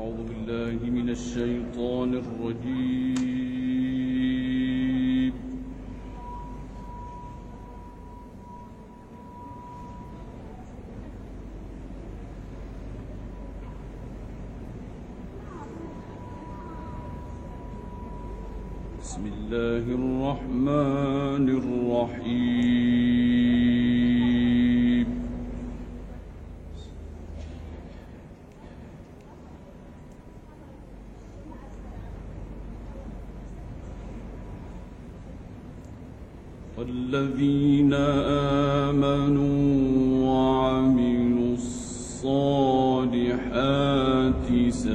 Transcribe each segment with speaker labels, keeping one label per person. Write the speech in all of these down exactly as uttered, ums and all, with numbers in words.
Speaker 1: أعوذ بالله من الشيطان الرجيم. بسم الله الرحمن الرحيم. والذين آمنوا وعملوا الصالحات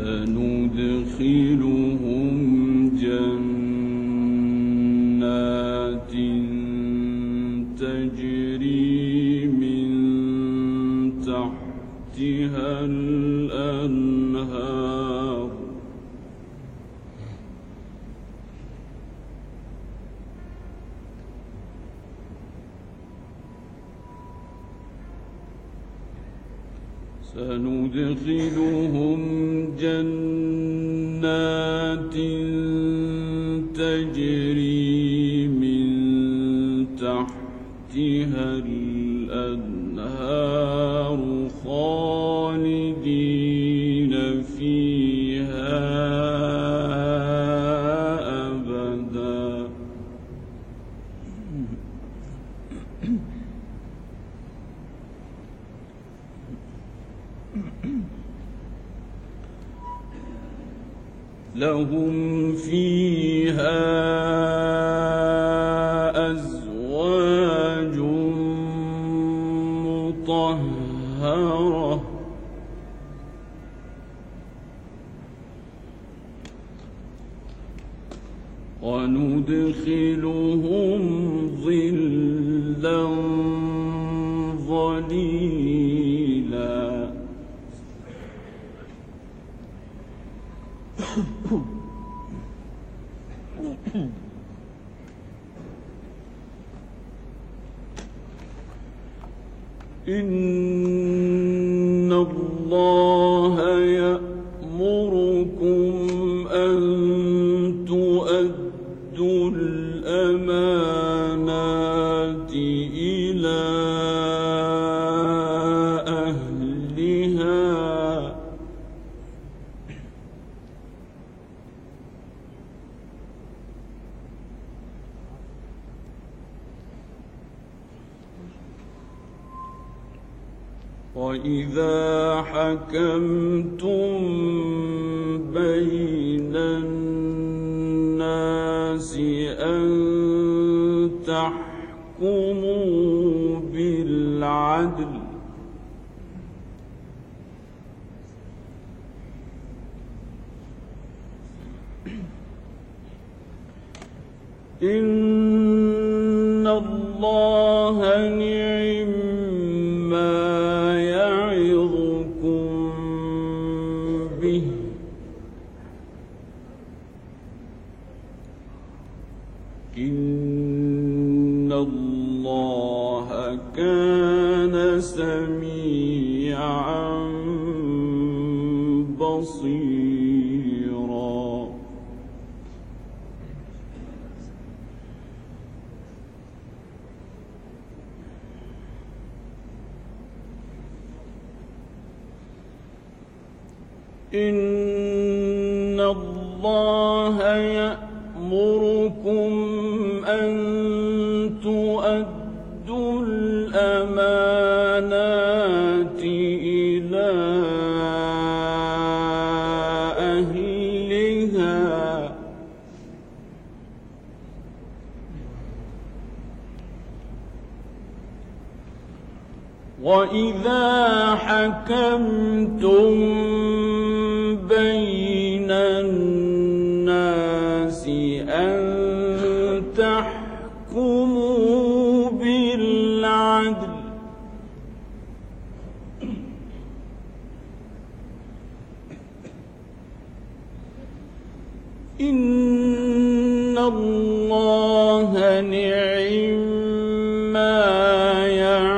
Speaker 1: سندخلهم جنات تجري من تحتها الأنهار سندخلهم جنات تجري من تحتها الأنهار خالدين فيها أبدا. لهم فيها أزواج مطهرة وندخلهم ظلا ظليلا. إن الله يأمركم أن تؤدوا الأمانات إلى أهلها وإذا حكمتم بين الناس أن تحكموا بالعدل إن الله نعم ما يعظكم به إن الله كان سميعا بصيرا. إن الله يأمركم أن تؤدوا الأمانات إلى أهلها وإذا حكمتم بين الناس أن تحكموا بالعدل إن الله نعم ما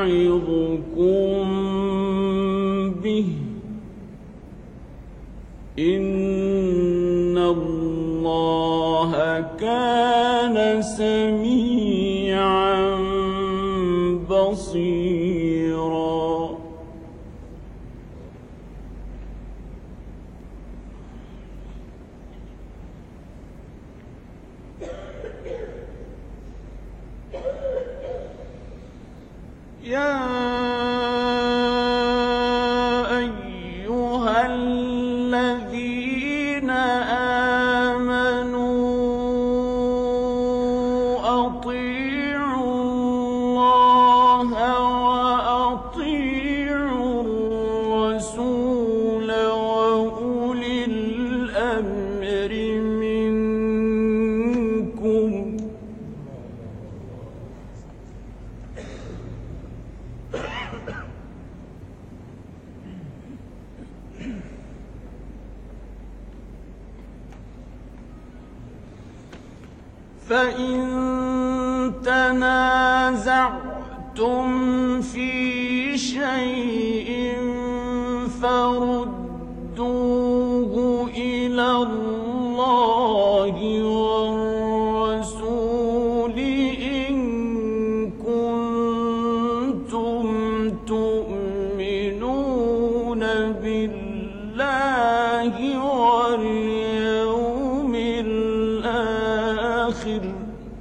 Speaker 1: يعظكم به إن الله كان سميعا بصيرا يا أيها الذين آمنوا أطيعوا الله وأطيعوا الرسول وأولي الأمر منكم فإن تنازعتم في شيء فردوه إلى الله والرسول إن كنتم تؤمنون بالله واليوم الآخر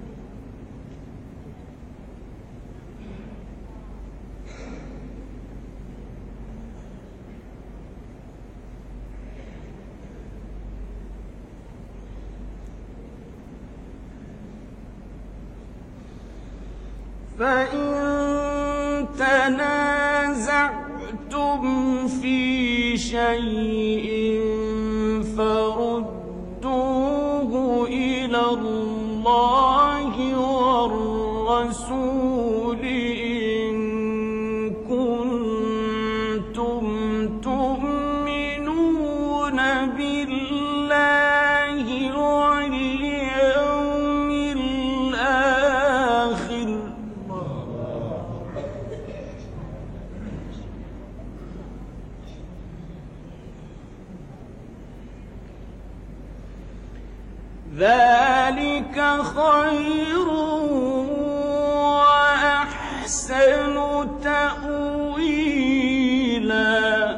Speaker 1: فإن تنازعتم في شيء فردوه إلى الله والرسول إن كنتم تؤمنون بالله واليوم الآخر ذلك خير وأحسن تأويلا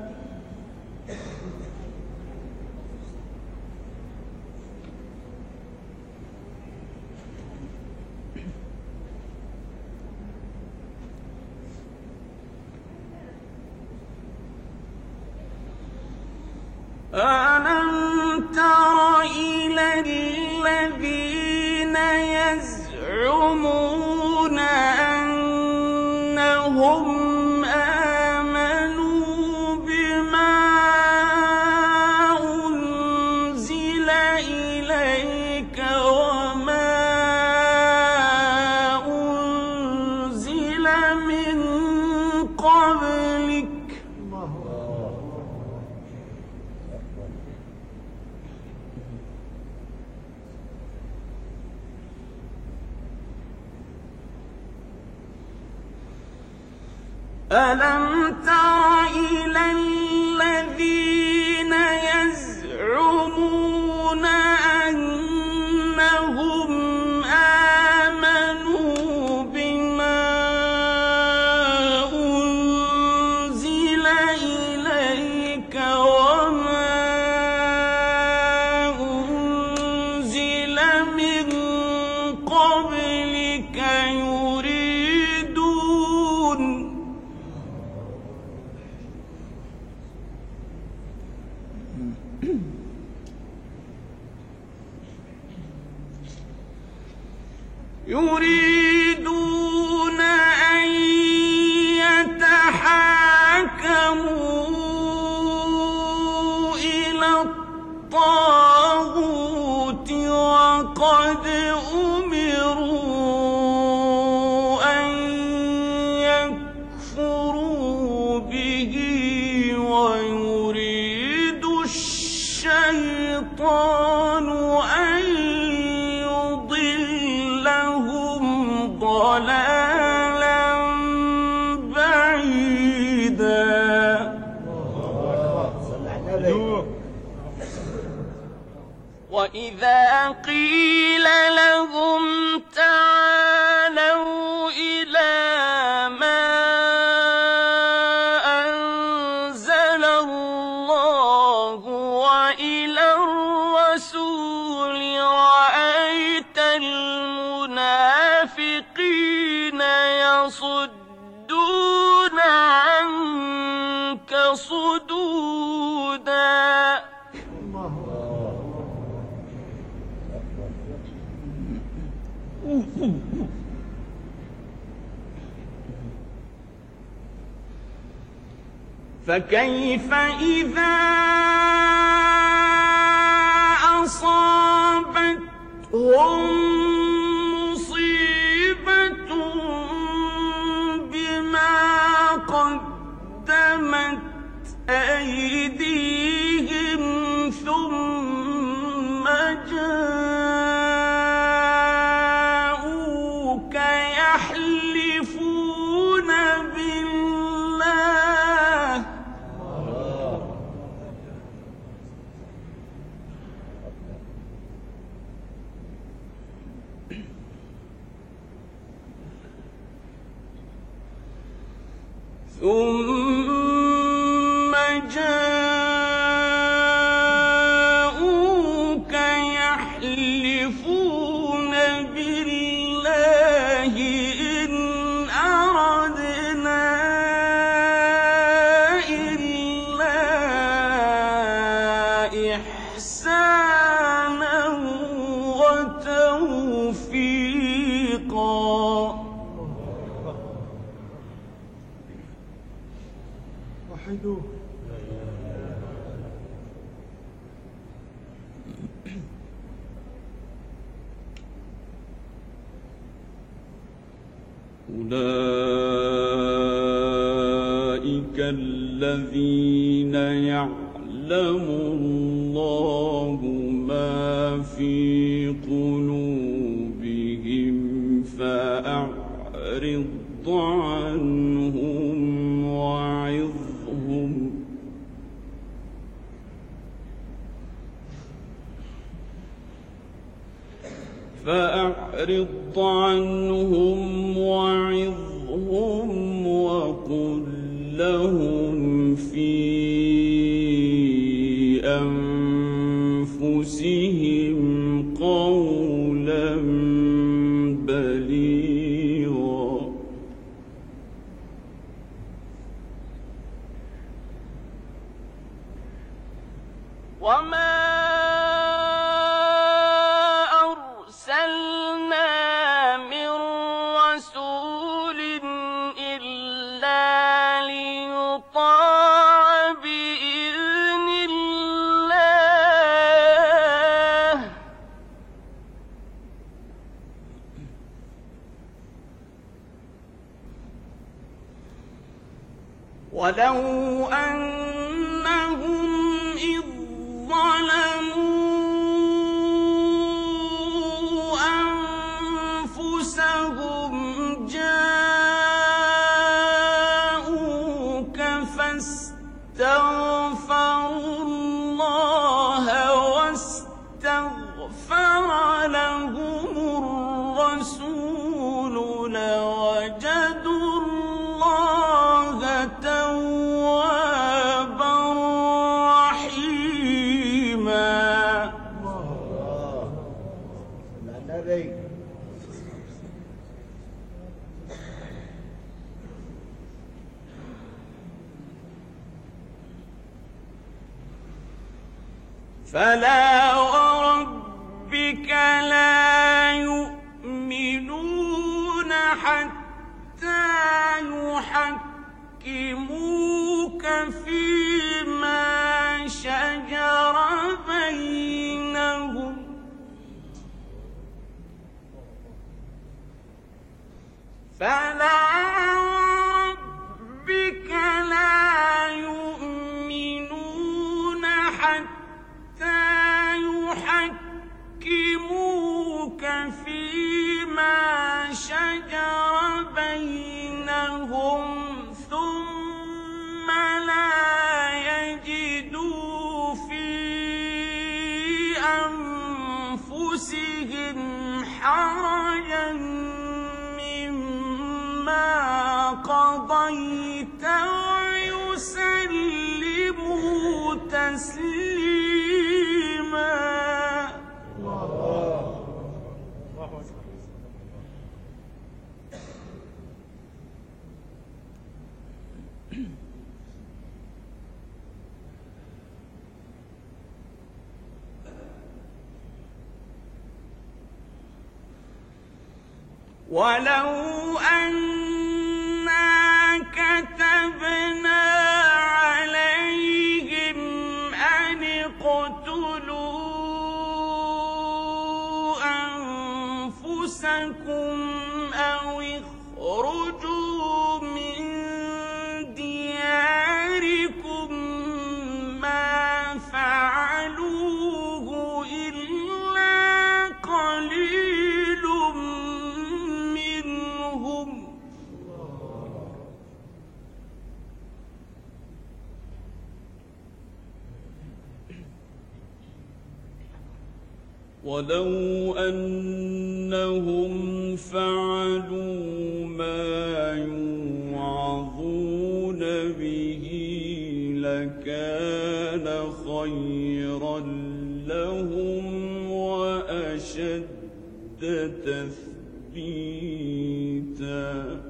Speaker 1: ألم تر إلى الذين يزعمون أنهم آمنوا بما أنزل إليك وما أنزل من قبلك ألم تر إلى الذين يزعمون أنهم آمنوا بما أنزل إليك وما أنزل من قبلك يريدون يريدون أن يتحاكموا إلى الطاغوت وقد أمروا أن يكفروا به ويريد الشيطان أن يضلهم وإذا قيل لهم تعالوا إلى ما أنزل الله وإلى الرسول رأيت المنافقين يصدون عنك صدودا. فكيف إذا أصابتهم مصيبة بما قدمت أيديهم ثم جاءوك يحلفون بالله ثم جاءوك يحلفون بالله إن أردنا إلا إحسانا وتوفيقا. أولئك الذين يعلم الله ما في قلوبهم فأعرض عنهم وعظهم فأعرض عنهم وعظهم وقل لهم في أنفسهم قولا بليغا. وما ولو أنهم إذ ظلموا أنفسهم جاءوك فاستغفروا الله واستغفر لهم الرسول لوجدوا الله توابا رحيما. فلا وربك لا يؤمنون حتى يحكموك فيما شجر بينهم فلا وربك لا يؤمنون حتى يحكموك فيما شجر بينهم ثم لا تسليما. ولو أنا كتبنا عليهم أن اقتلوا أنفسكم أو اخرجوا من دياركم ما فعلوه إلا قليل منهم.
Speaker 2: ولو أنهم فعلوا ما يوعظون به لكان خيرا لهم وأشد تثبيتا.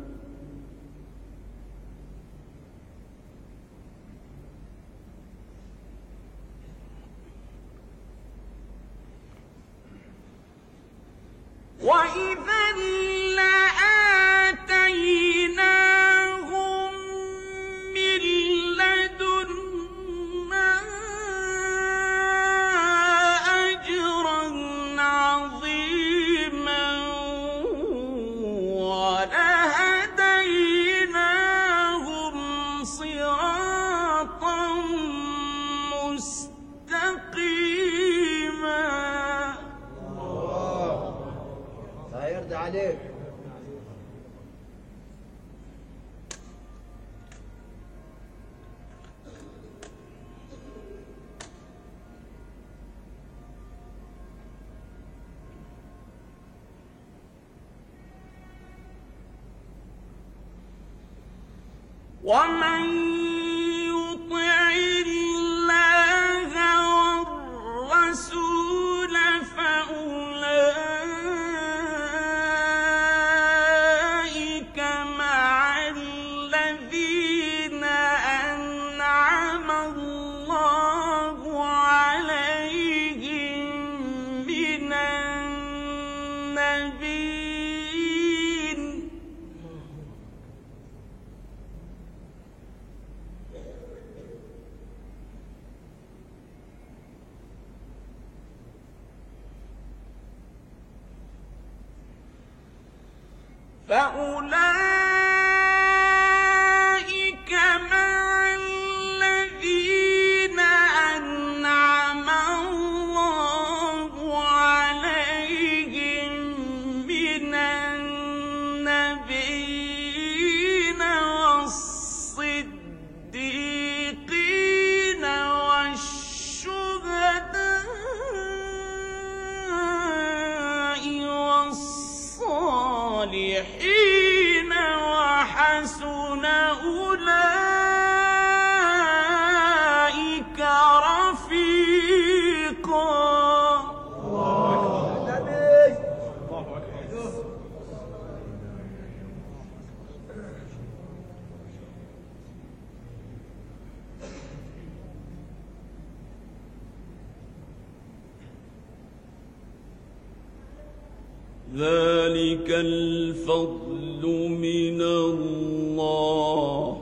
Speaker 1: وإذا لآتيناهم من لدنا أجرا عظيما ولهديناهم صراطا مستقيما.
Speaker 3: يرضى عليك.
Speaker 1: ومن يطع الله والرسول فأولئك مع الذين أنعم الله عليهم من النبيين فأولئك مع الذين أنعم الله عليهم من النبيين والصديقين والشهداء والصالحين وحسن أولئك رفيقا.
Speaker 2: ذلك الفضل من الله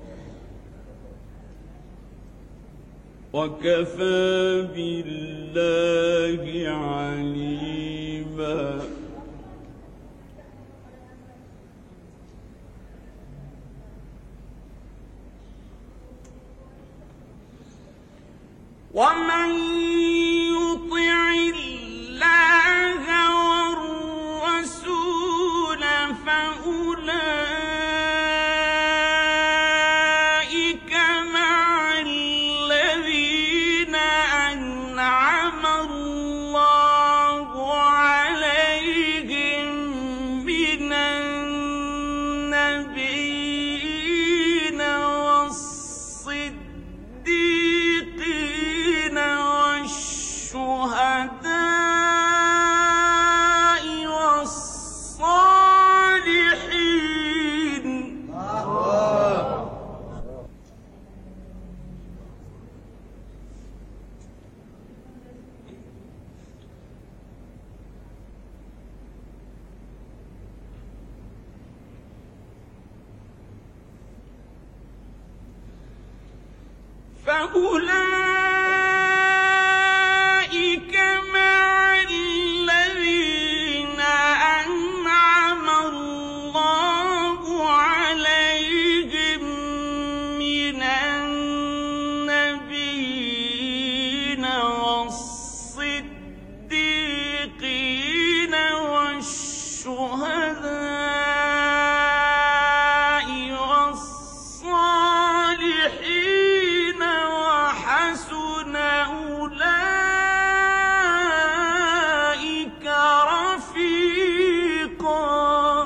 Speaker 2: وكفى بالله عليما.
Speaker 1: ومن يطع الله والرسول فأولئك مع الذين أنعم الله عليهم من النبيين والصديقين فأولئك مع الذين أنعم الله عليهم من النبيين والصديقين والشهداء والصالحين وحسن أولئك رفيقا.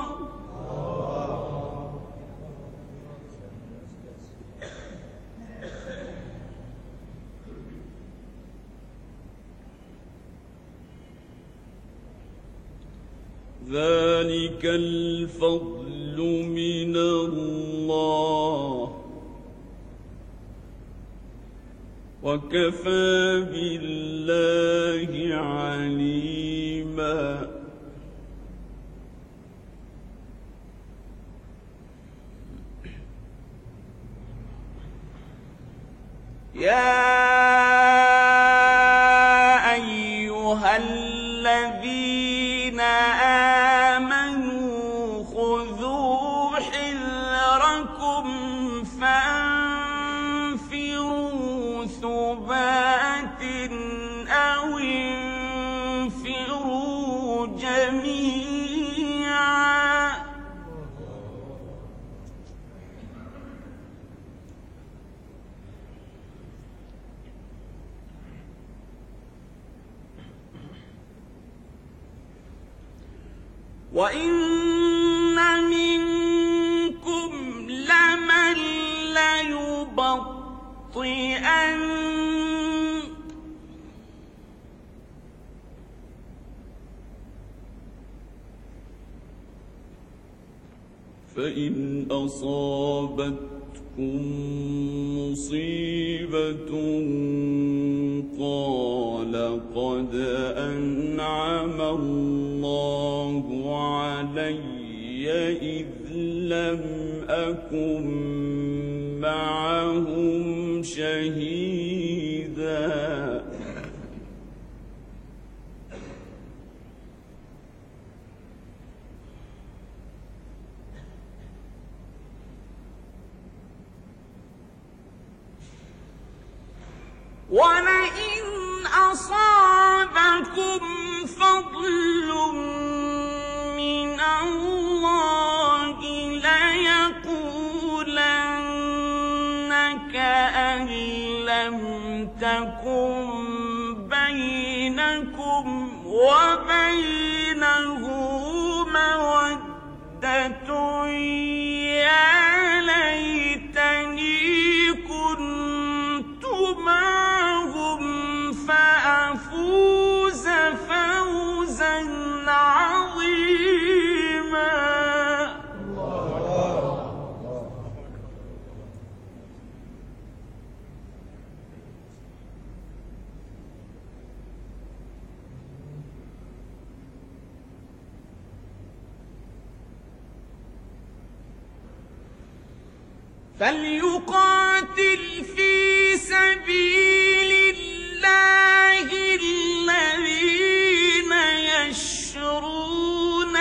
Speaker 2: ذلك الفضل من الله وكفى بالله عليما.
Speaker 1: يا أيها الذين آمنوا خذوا حذركم فانفروا ثبات أو انفروا جميعا. وإن منكم لمن ليبطئن
Speaker 2: فإن أصابتكم مصيبة قال قد أنعم الله علي إذ لم أكن معهم شهيدا.
Speaker 1: ولئن أصابكم فضل من الله ليقولن كأن لم تكن بينكم وبينه مودة يا ليتني كنت معهم فأفوز فوزا عظيما. فليقاتل في سبيل الله الذين يشرون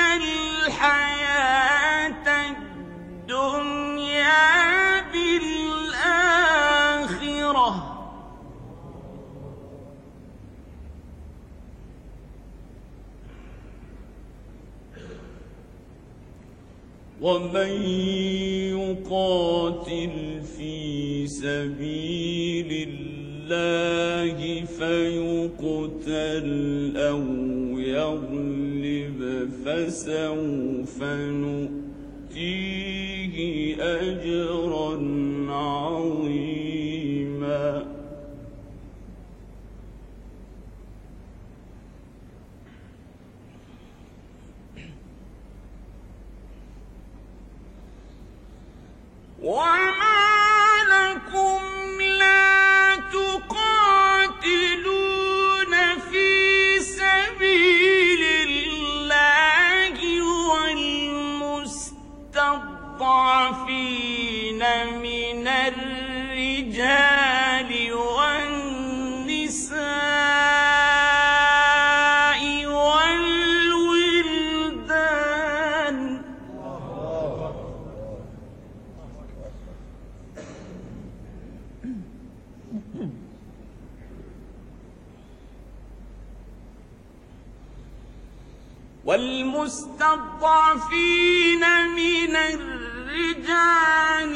Speaker 1: الحياة الدنيا بالآخرة
Speaker 2: ومن يقاتل في سبيل الله فيقتل أو يغلب فسوف نؤتيه أجرا عظيما.
Speaker 1: وما لكم لا تقاتلون في سبيل الله والمستضعفين من والمستضعفين من الرجال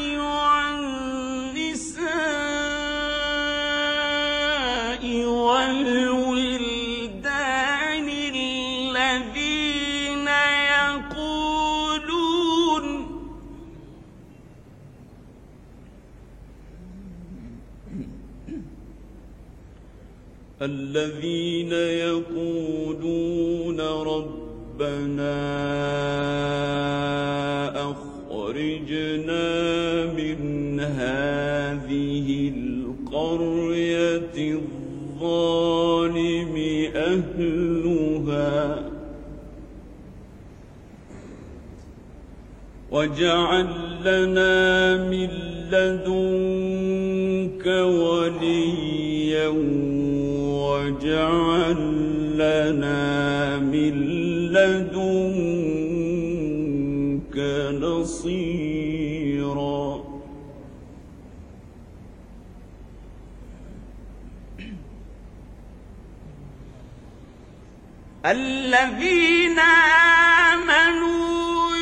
Speaker 1: والنساء والولدان الذين يقولون
Speaker 2: الذين يقولون ربنا أخرجنا من هذه القرية الظالم أهلها واجعل لنا من لدنك وليا واجعل لنا من لدنك نصيرا.
Speaker 1: الذين آمنوا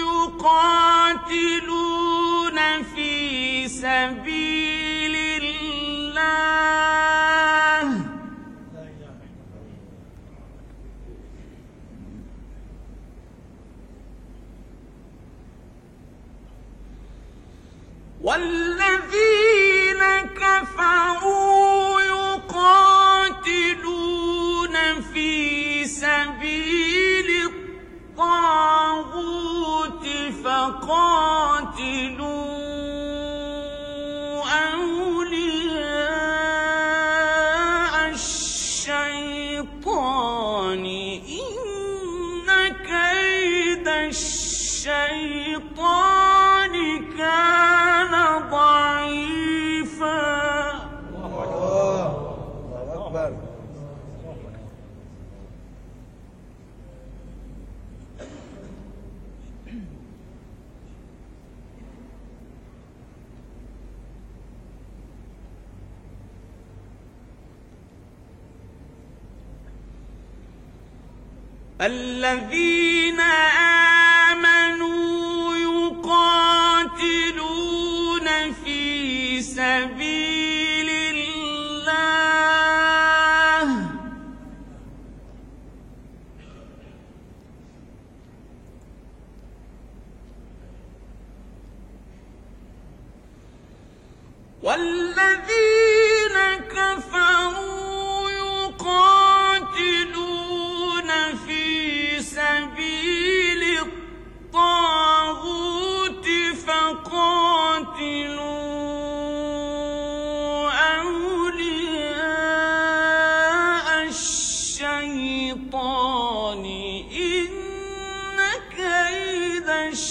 Speaker 1: يقاتلون في سبيل الله والذين كفروا يقاتلون في سبيل الطاغوت فقاتلوا أولياء الشيطان إن كيد الشيطان كان ضعيفا.
Speaker 3: الله أكبر.
Speaker 1: الذين آمنوا يقاتلون في سبيل الله والذين كفروا يقاتلون في سبيل الطاغوت فقاتلوا أولياء الشيطان إن كيد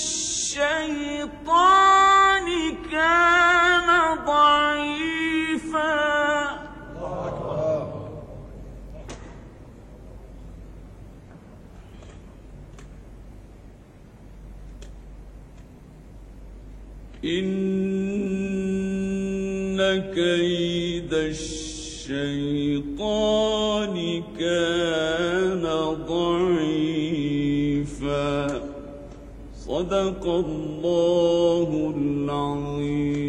Speaker 1: الشيطان كان ضعيفا.
Speaker 2: إن كيد الشيطان كان ضعيفا. صدق الله العظيم.